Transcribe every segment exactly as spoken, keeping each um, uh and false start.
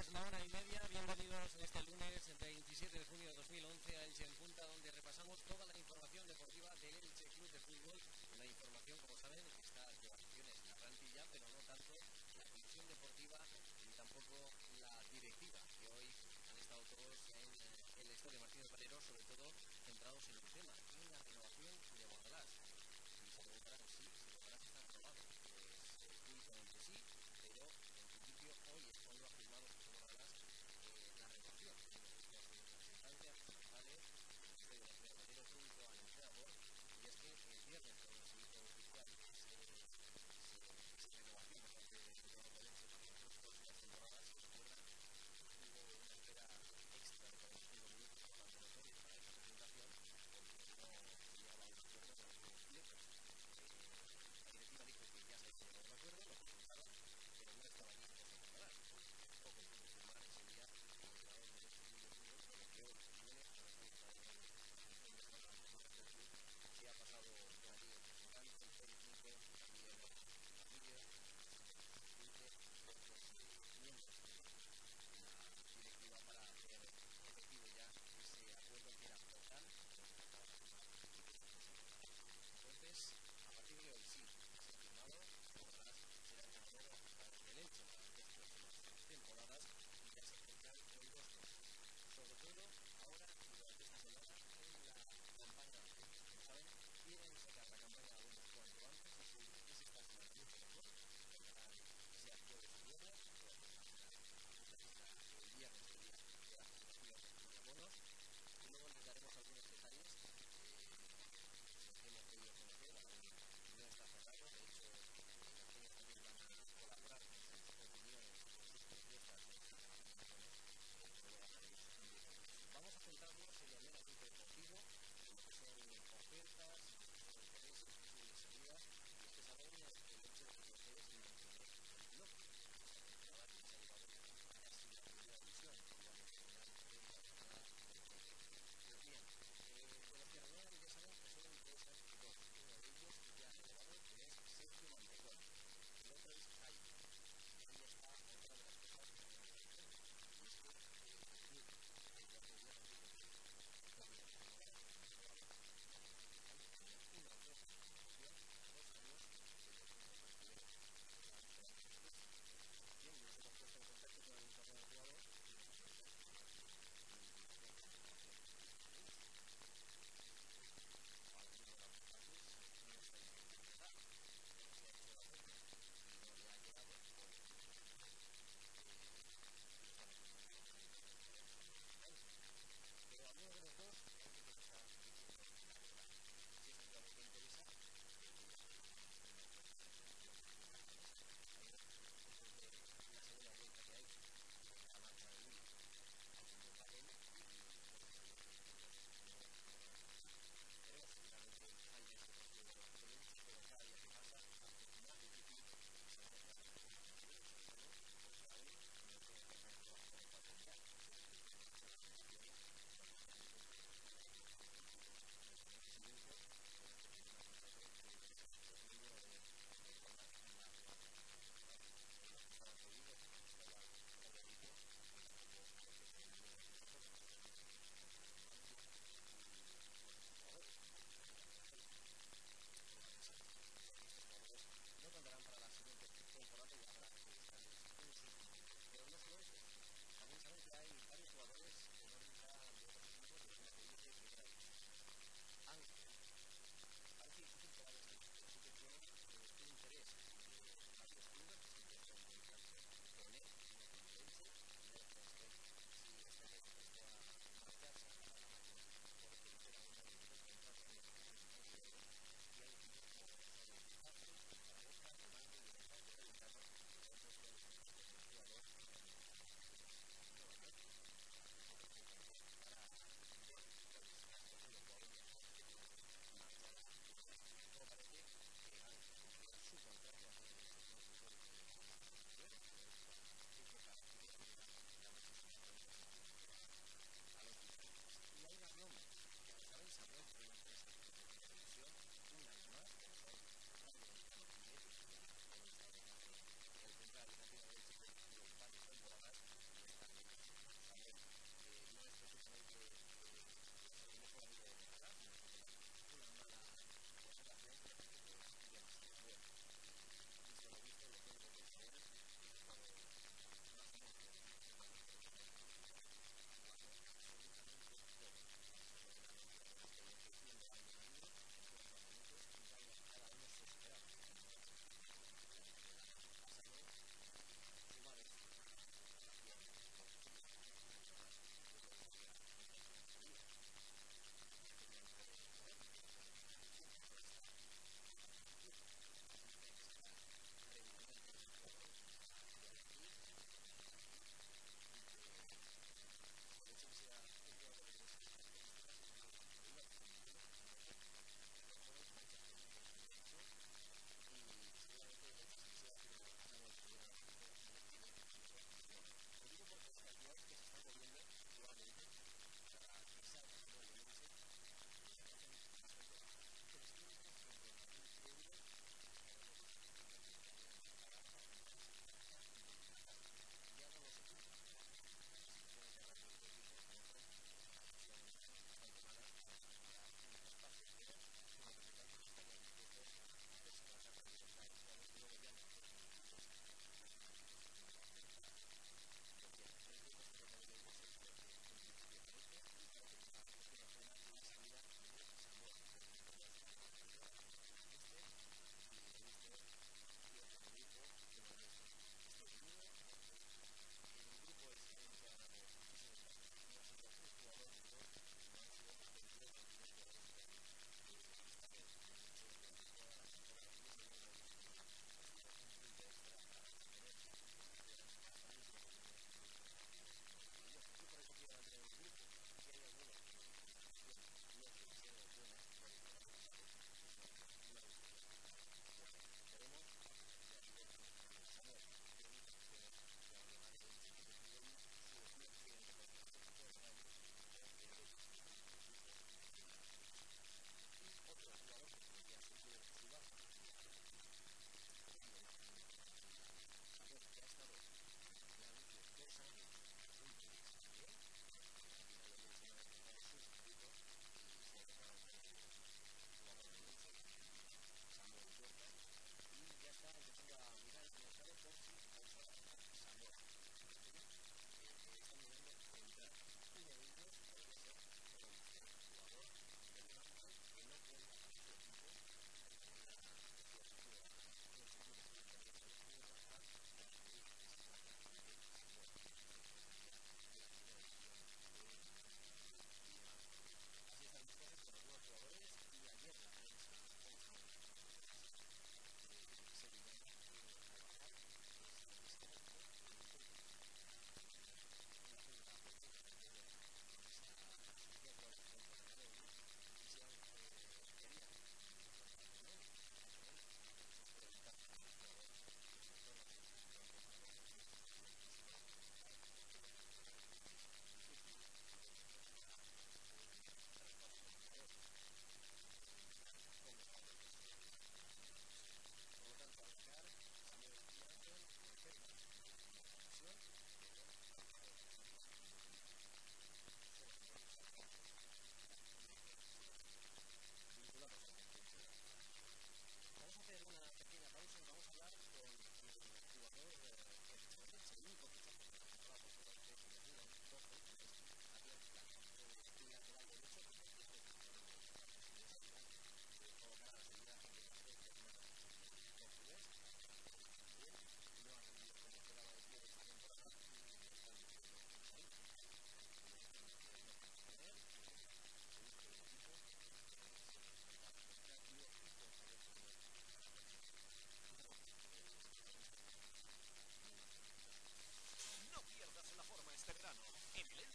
es la una y media. Bienvenidos este lunes veintisiete de junio de dos mil once a Elche en Punta, donde repasamos toda la información deportiva del Elche Club de Fútbol. Una información, como saben, que está de vacaciones en la plantilla, pero no tanto la comisión deportiva ni tampoco la directiva, que hoy han estado todos en el estadio Martínez Valero, sobre todo centrados en un tema, en la renovación de Bordalás. Y se preguntarán si si Bordalás está renovado. Pues únicamente sí, pero en principio hoy es cuando ha firmado José Bordalás eh, la renovación de los representantes responsable del estadio Martínez Valero junto al entrenador. Y es que el viernes, cuando se hizo oficial esa renovación por parte del entrenador de Elche para las dos próximas temporadas, se recuerdan, hubo una espera extra de cuarenta y cinco minutos por parte de los medios para esa presentación, porque no llegaba a un acuerdo con los nuevos tiempos. La directiva dijo que ya se había llegado a un acuerdo, lo presentaron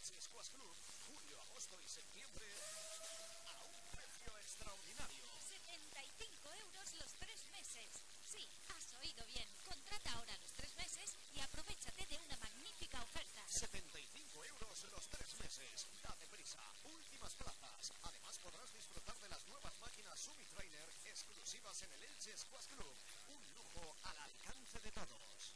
Elche Squash Club, julio, agosto y septiembre a un precio extraordinario. setenta y cinco euros los tres meses. Sí, has oído bien. Contrata ahora los tres meses y aprovéchate de una magnífica oferta. setenta y cinco euros los tres meses. Date prisa, últimas plazas. Además podrás disfrutar de las nuevas máquinas Summit Trainer exclusivas en el Elche Squash Club. Un lujo al alcance de todos.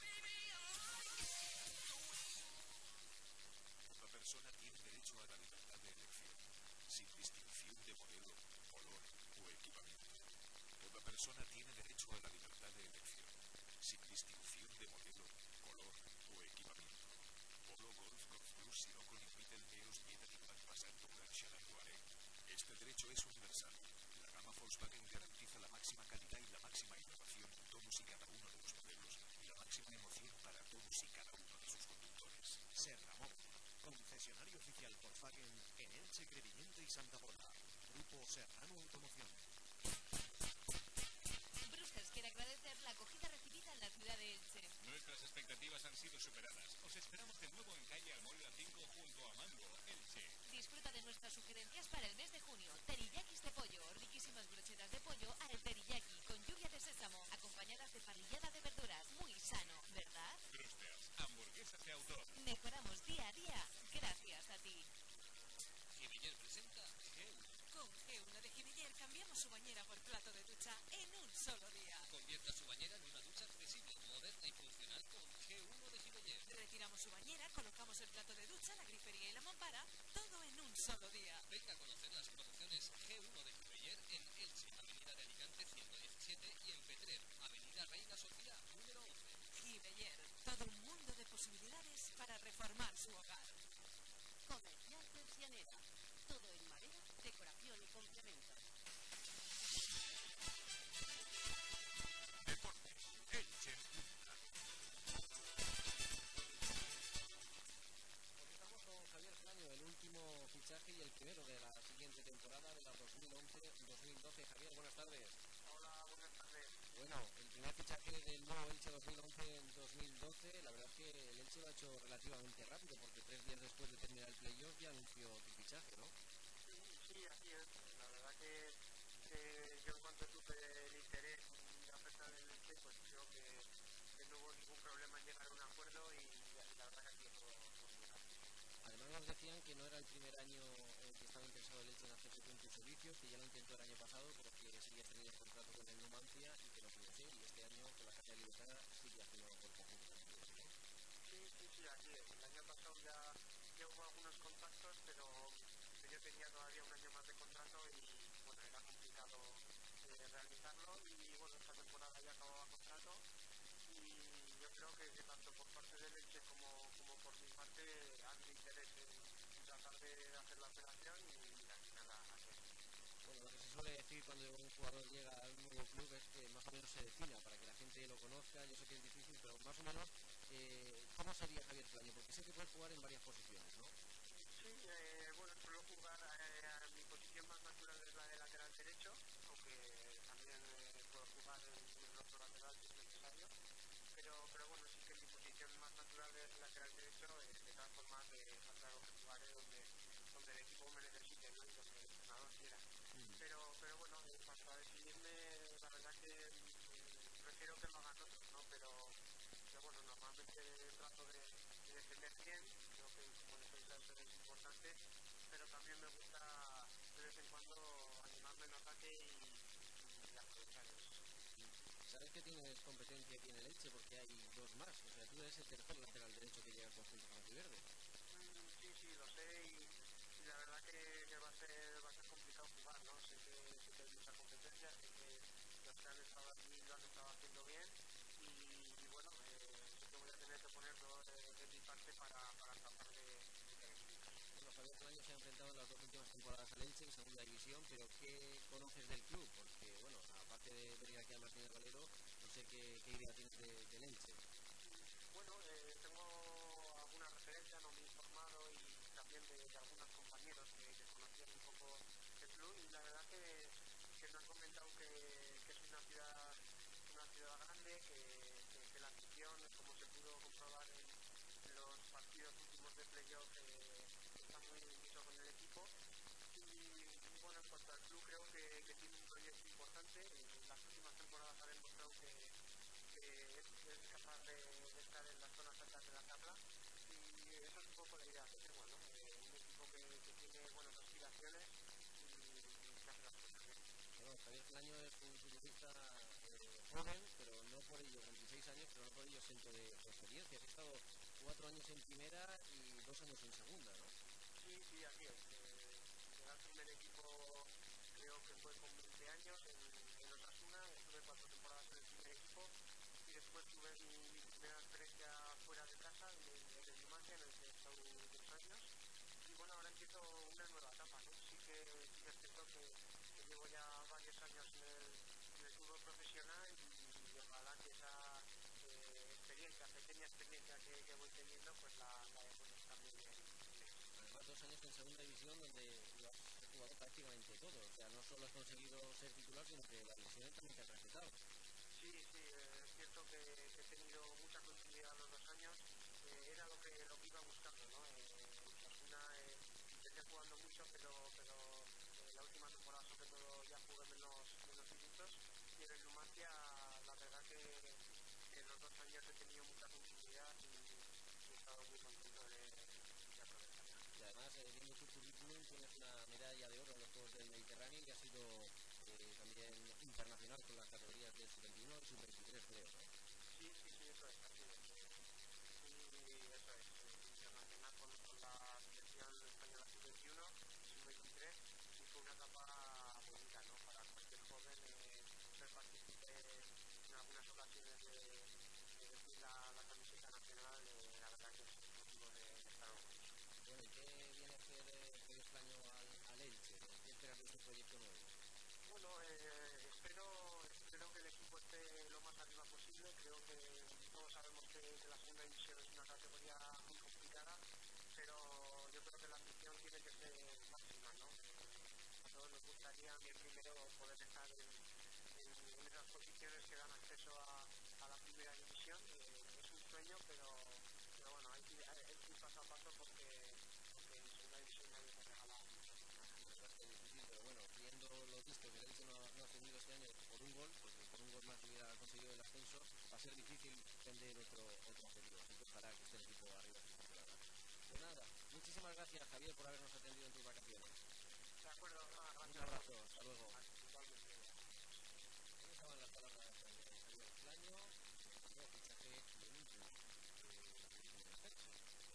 Toda persona tiene derecho a la libertad de elección, sin distinción de modelo, color o equipamiento. Toda persona tiene derecho a la libertad de elección, sin distinción de modelo, color o equipamiento. Polo Golf Golf Plus Sirocco Limited EOS Vieta Tipat Pasando Guare. Este derecho es universal. La gama Volkswagen garantiza la máxima calidad y la máxima innovación en todos y cada uno de los modelos y la máxima emoción para todos y cada uno de sus conductores. Serramón, concesionario oficial Volkswagen en Elche, Crevillente y Santa Pola. Grupo Serrano Automoción. Brewsters quiere agradecer la acogida recibida en la ciudad de Elche. Nuestras expectativas han sido superadas. Os esperamos de nuevo en calle Almoria cinco junto a Mango, Elche. Disfruta de nuestras sugerencias para el mes de junio. Teriyakis de pollo, riquísimas brochetas de pollo al teriyaki con lluvia de sésamo, acompañadas de parrillada de verduras. Muy sano, ¿verdad? Brewsters, hamburguesas de autor. Mejoramos día a día gracias a ti. Giveller presenta G uno. Con G uno de Giveller cambiamos su bañera por plato de ducha en un solo día. Convierta su bañera en una ducha accesible, moderna y funcional con G uno de Giveller. Retiramos su bañera, colocamos el plato de ducha, la grifería y la mampara, todo en un solo día. Venga a conocer las promociones G uno de Giveller en Elche, Avenida de Alicante ciento diecisiete y en Petrer, Avenida Reina Sofía, número once. Giveller, todo un mundo de posibilidades para reformar su hogar. Comercial Persianera. Todo en madera, decoración y complementos. Deportes, Elche en punta. Pues estamos con Javier Flaño, el último fichaje y el primero de la siguiente temporada de la dos mil once dos mil doce. Javier, buenas tardes. Hola, buenas tardes. Bueno, el primer fichaje del nuevo Elche dos mil once dos mil doce, la verdad es que el Elche lo ha hecho relativamente rápido, porque tres días después de terminar el playoff ya anunció tu fichaje, ¿no? Sí, sí, así es. La verdad que, que yo en cuanto tuve el interés y la oferta del Elche, pues creo que, que no hubo ningún problema en llegar a un acuerdo y, y la verdad que aquí todo funciona. Además nos decían que no era el primer año eh, que estaba interesado el Elche en hacerte con tus servicios, que ya lo intentó el año pasado, pero que seguías teniendo contrato con el Numancia y que no pudo ser, y este año con la Casa de Libertad sigue haciendo por conjunto contigo, ¿no? Sí, sí, sí, así es. El año pasado ya, ya hubo algunos contactos, pero yo tenía todavía un año más de contrato y bueno, era complicado eh, realizarlo y bueno, esta temporada ya acababa contrato y yo creo que, que tanto por parte del Elche como, como por mi parte hay interés en tratar de hacer la operación y al final así es. Bueno, lo que se suele decir cuando un jugador llega a un nuevo club es que más o menos se defina para que la gente lo conozca. Yo sé que es difícil, pero más o menos, eh, ¿cómo sería Javier Flaño? Porque sé que puede jugar en varias posiciones, ¿no? Sí, eh, bueno, suelo jugar, eh, a mi posición más natural es la de lateral derecho, aunque también eh, puedo jugar en, en el otro lateral si es necesario, pero, pero bueno, sí que mi posición más natural es lateral derecho, eh, de todas formas eh, está claro que jugaré donde, donde el equipo me necesite, ¿no? Y donde el entrenador quiera. Mm. Pero, pero bueno, en cuanto a decidirme, la verdad que mm, prefiero que lo hagan otros, ¿no? Pero, pero bueno, normalmente trato de, de defender bien, creo que como defensa eso es importante, pero también me gusta de vez en cuando animarme en ataque y, y aprovechar eso. Sabes que tienes competencia aquí en el Elche porque hay dos más, o sea, tú eres el tercer lateral derecho que llega al conjunto franjiverde. Mm, sí, sí, lo sé y, y la verdad que, que va a ser va a ser complicado jugar, ¿no? Sé que, sé que hay mucha competencia, sé que los que han estado aquí lo han estado haciendo bien y, y bueno, eh, sé que voy a tener que ponerlo de, de mi parte para, para tratar de, de que Bueno, Javier Flaño se ha enfrentado en las dos últimas temporadas al Elche en segunda división, pero ¿qué conoces del club? Porque, bueno, aparte de venir aquí a Martínez Valero, no sé qué, qué idea tienes de, del Elche. Bueno, eh, tengo alguna referencia, no me he informado y también de, de algunos compañeros que, que conocían un poco el club y la verdad que, que me han comentado que, que es una ciudad una ciudad grande, que, que, que la afición, como se pudo comprobar en, en los partidos últimos de playoff, eh, está muy mucho con el equipo. Y bueno, en cuanto al club, creo que, que tiene un proyecto importante. En las últimas temporadas ha demostrado que, que es, es capaz de, de estar en las zonas altas de la tabla. Y eso es un poco la idea que tengo, ¿no? Eh, un equipo que, que tiene buenas aspiraciones y, y que hace las cosas bien. Bueno, Javier Plaño es un futbolista eh, joven, pero no por ello, con veintiséis años, pero no por ello exento de experiencia. Ha estado cuatro años en primera y dos años en segunda, ¿no? Sí, sí, así es. Eh, llegué al primer equipo, creo que fue con veinte años, en, en Osasuna. Estuve cuatro temporadas en el primer equipo y después tuve mi, mi primera experiencia fuera de casa, en el, en el Numancia, en el que he estado dos años. Y bueno, ahora empiezo una nueva etapa, ¿no? Sí que, sí que es cierto que, que llevo ya varios años en el, en el fútbol profesional y, y ojalá que esa eh, experiencia, pequeña experiencia que, que voy teniendo, pues la, la he puesto también en, en eso. Además, dos años en segunda división donde lo has jugado prácticamente todo. O sea, no solo has conseguido ser titular, sino que la división también te ha respetado. Sí, sí, eh, es cierto que, que he tenido mucha continuidad los dos años. Eh, era lo que, lo que iba buscando, ¿no? Eh, en Osasuna eh, empecé jugando mucho, pero, pero eh, la última temporada sobre todo ya jugué menos, menos minutos. Y en el Numancia la verdad que, que en los dos años he tenido mucha continuidad y, y he estado muy contento de, de aprovecharla. Y además, eh, viendo tu currículum, tienes una medalla de oro en los Juegos del Mediterráneo y has sido eh, también internacional con las categorías de sub veintiuno y sub veintitrés, creo, ¿no? Sí, sí, sí, eso es, así es. Y eso es, eh, internacional con, con la selección española sub veintiuno, sub veintitrés, y fue una etapa bonita, ¿no? Para cualquier joven eh, ser partícipe en algunas ocasiones de, de vestir la, la camiseta nacional, eh, la verdad que es motivo de, de estar orgulloso. Bueno, ¿y qué viene a hacer eh, este año al, al Elche? ¿Qué esperas de este proyecto nuevo? Bueno, eh, espero, espero que el equipo esté lo más arriba posible. Creo que todos sabemos que, que la segunda división es una categoría muy complicada, pero yo creo que la ambición tiene que ser máxima, ¿no? A todos nos gustaría, a mí primero, poder estar en, en, en esas posiciones que dan acceso a, a la primera división. Eh, es un sueño, pero, pero bueno, hay que, hay que ir paso a paso porque, porque en segunda división nadie te regala Bastante difícil, pero bueno, viendo lo visto que el Elche no, no ha tenido este año por un gol, porque por un gol más hubiera conseguido el ascenso, va a ser difícil defender otro, otro objetivo, así que ojalá que esté el equipo arriba esta temporada. Pues nada, muchísimas gracias, Javier, por habernos atendido en tus vacaciones. De acuerdo, ah, Un gracias. abrazo, hasta luego. Igualmente. ¿Cómo estaban las palabras de Javier Plaño? Nuevo fichaje de un club de la fecha.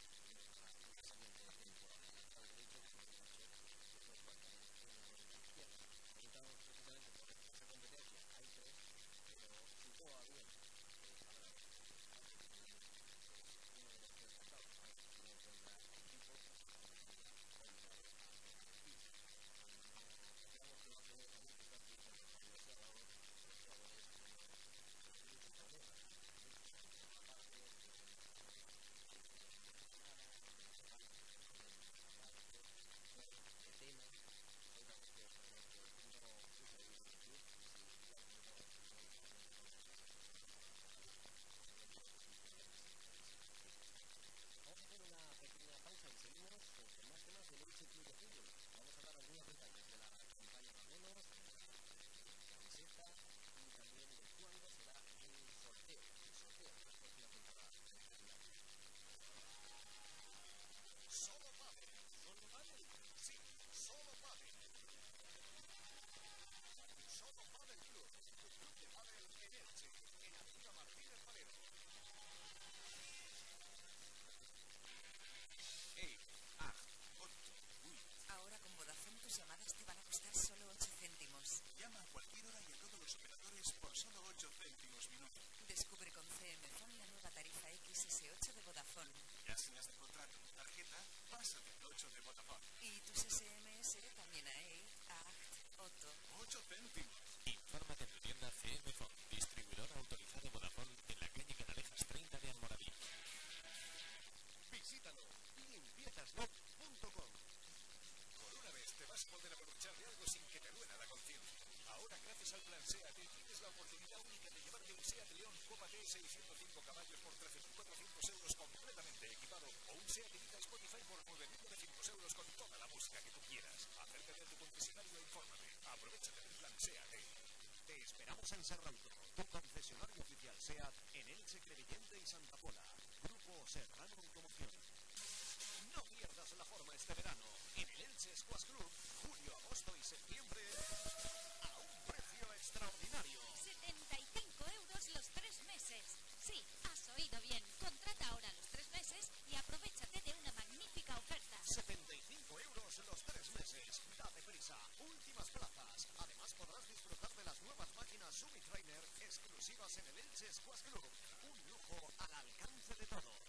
La siguiente temporada, el lateral derecho, que como hemos dicho, después prácticamente tiene una buena izquierda. Preguntamos precisamente por esa competencia, hay tres, pero Sucoa bien, eh, para la es uno de los tres destacados, además si no encuentra equipo, pues conseguiría comprar a Argentina. Sabíamos que va a tener también que estar con la Universidad de Ahora, los jugadores tienen muchos problemas, muchos problemas aparte, de tema, hay una cuestión que no sucedió en el club y si ya lo comentamos en el momento con las vamos a hacer una pequeña pausa y seguimos con más temas del Elche Club de Fútbol. Vamos a dar algunos detalles de la campaña de abonos, de la camiseta y también de cuándo será el sorteo, el sorteo de la próxima temporada. Solo Padel. ¿Solo Padel? Sí, Solo Padel. Solo Padel Club, tu club de Padel en Elche, en Avenida Martínez Valero. Hey, ah, Otto, uy. Ahora con Vodafone tus llamadas te van a costar solo ocho céntimos. Llama a cualquier hora y a todos los operadores por solo ocho céntimos minuto. Descubre con C M Phone la nueva tarifa X S ocho de Vodafone. Ya si has de contrato tu tarjeta, pásate al ocho de Vodafone. Y tus S M S también a E I, A C T, Otto. ocho céntimos. Infórmate en tu tienda C M Phone, distribuidor autorizado Vodafone en la calle Canalejas treinta de Almoradí. Visítanos, limpiezasnoc punto com. Por una vez te vas a poder aprovechar de algo sin que te duela la conciencia. Ahora, gracias al plan SEAT, tienes la oportunidad única de llevarte un SEAT León Copa T seiscientos cinco caballos por trece mil cuatrocientos euros completamente equipado o un SEAT Ibiza Spotify por nueve mil novecientos euros vehículos con toda la música que tú quieras. Acércate a tu concesionario e infórmate. Aprovechate del plan SEAT. Te esperamos en Serrauto, tu concesionario oficial SEAT en Elche, Crevillente y Santa Pola. Grupo Serrano Automoción. No pierdas la forma este verano. En el Elche Squash Club, julio, agosto y septiembre, a un precio extraordinario. setenta y cinco euros los tres meses. Sí, has oído bien. Contrata ahora los tres meses y aprovéchate de una magnífica oferta. setenta y cinco euros los tres meses. Date prisa, últimas plazas. Además podrás disfrutar de las nuevas máquinas Summit Trainer exclusivas en el Elche Squash Club. Un lujo al alcance de todos.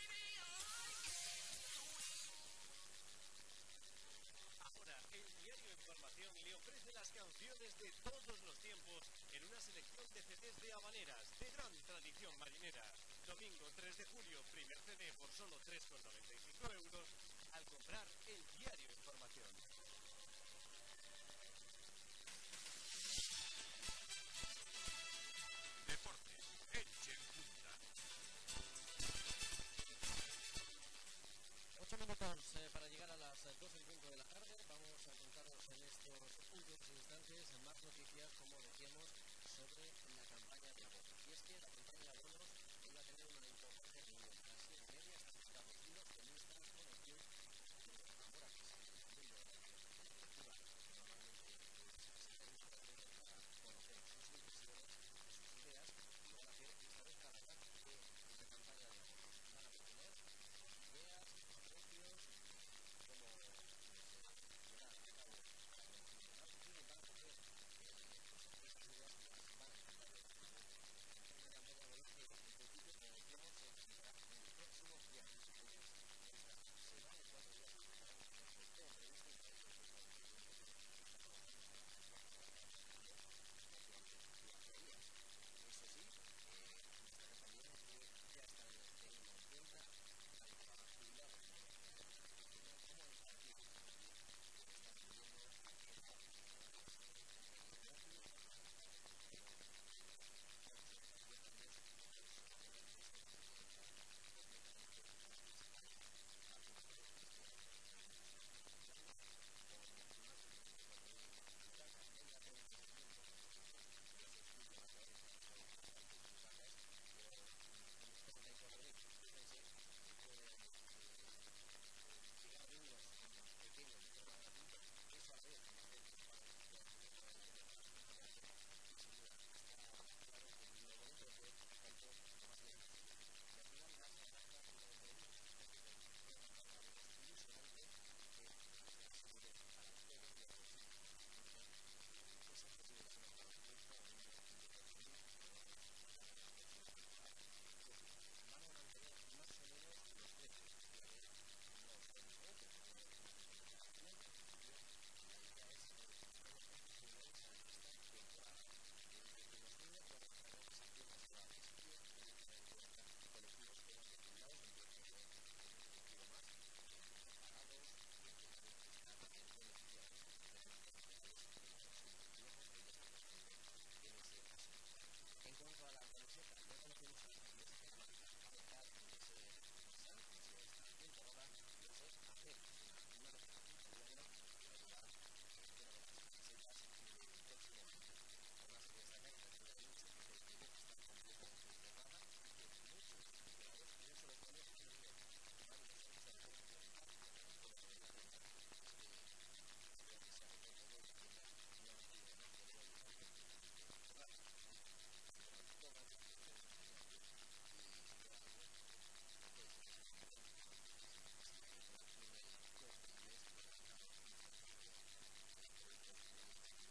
Ahora, el diario Información le ofrece las canciones de todos los tiempos en una selección de C Ds de habaneras de gran tradición marinera. Domingo tres de julio, primer C D por solo tres con noventa y cinco euros al comprar el diario Información. Deportes, Elche en punta. Ocho minutos eh, para llegar a las dos en punto de la tarde. Vamos a contaros en estos últimos instantes más noticias, como decíamos, sobre la campaña de abonos. Y es que la campaña de abonos iba a tener una importante reunión. A las siete y media están citados los tenistas con el club de los laboratorios del mundo de la colectiva. Normalmente se reúnen para conocer sus impresiones, sus ideas, y lo van a hacer esta vez para hablar de la campaña de abonos. Van a proponer ideas, precios, cómo se llevará a cabo la promoción del marketing, y van a poner pues, estas ideas las van a intentar de una campaña de abonos que en principio, como decíamos, se empezará el próximo viernes. Entonces, esta semana y cuatro días estarán en el previsto entre ellos que está trabajando para eso sí, eh, destacar también que ya están teniendo en cuenta tanto a jubilados como a trabajadores como a infantiles, es decir, están pidiendo acceso a las gratis En cuanto a la camiseta, ya conocemos a la pieza que va a trabajar en ese pasar, en esta temporada, y es hacer una decoración italiana que va a llevar una de las camisetas del próximo año. Además, hay que destacar que la tienda de Elche desde el primer está completamente cerrada y que muchos empleados no solo ponen han venido a varios servicios de publicidad por la tienda, es que espero que se agote todo y la tienda no ha tenido más problema de cerrar. Todas las funciones y sin duda alguna pues así que la tiene corte inglés y el mercado internacional de productos muy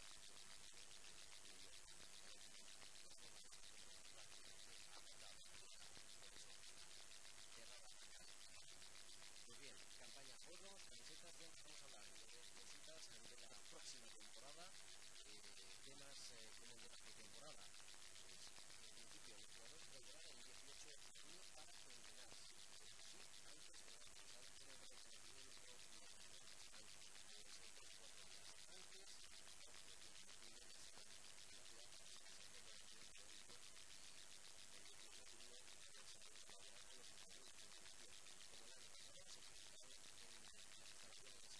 muy bien las formas de prácticamente agotadas por eso cerrada la calle. Pues bien, campaña juegos, camisetas, ya empezamos a hablar de cositas de la próxima temporada, eh, temas eh, como el de la pretemporada. Pues en principio los jugadores volverán el dieciocho de junio para entrenarse. Eso sí, antes de las pasadas pruebas de entrenamiento y descansos. Deben ser tres o cuatro días antes de los partidos de julio en la ciudad para prepararse con el tiempo teórico y el dieciocho de junio ya sabemos colaborar con los entrenamientos en cuestión. Como el año pasado se presentaron en las instalaciones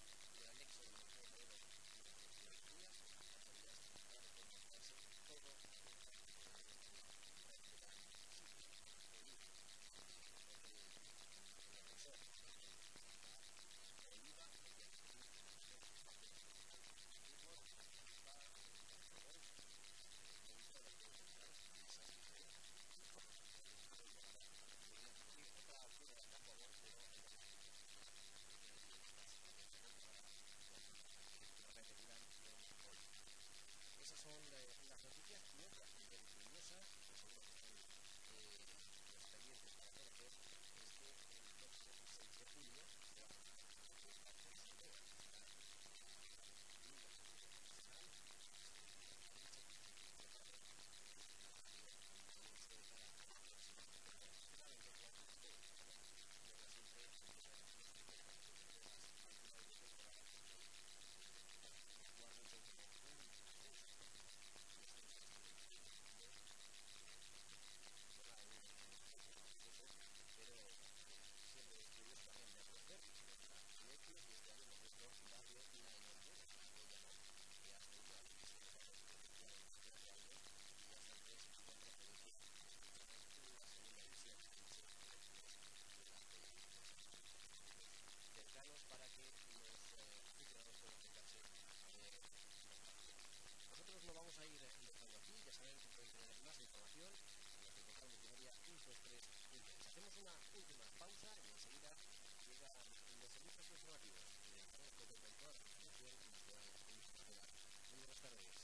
más información en nuestro portal multimedia punto es tres punto es. Hacemos una última pausa y enseguida llegan los servicios informativos. Estaremos con toda la información nacional e internacional. Muy buenas tardes.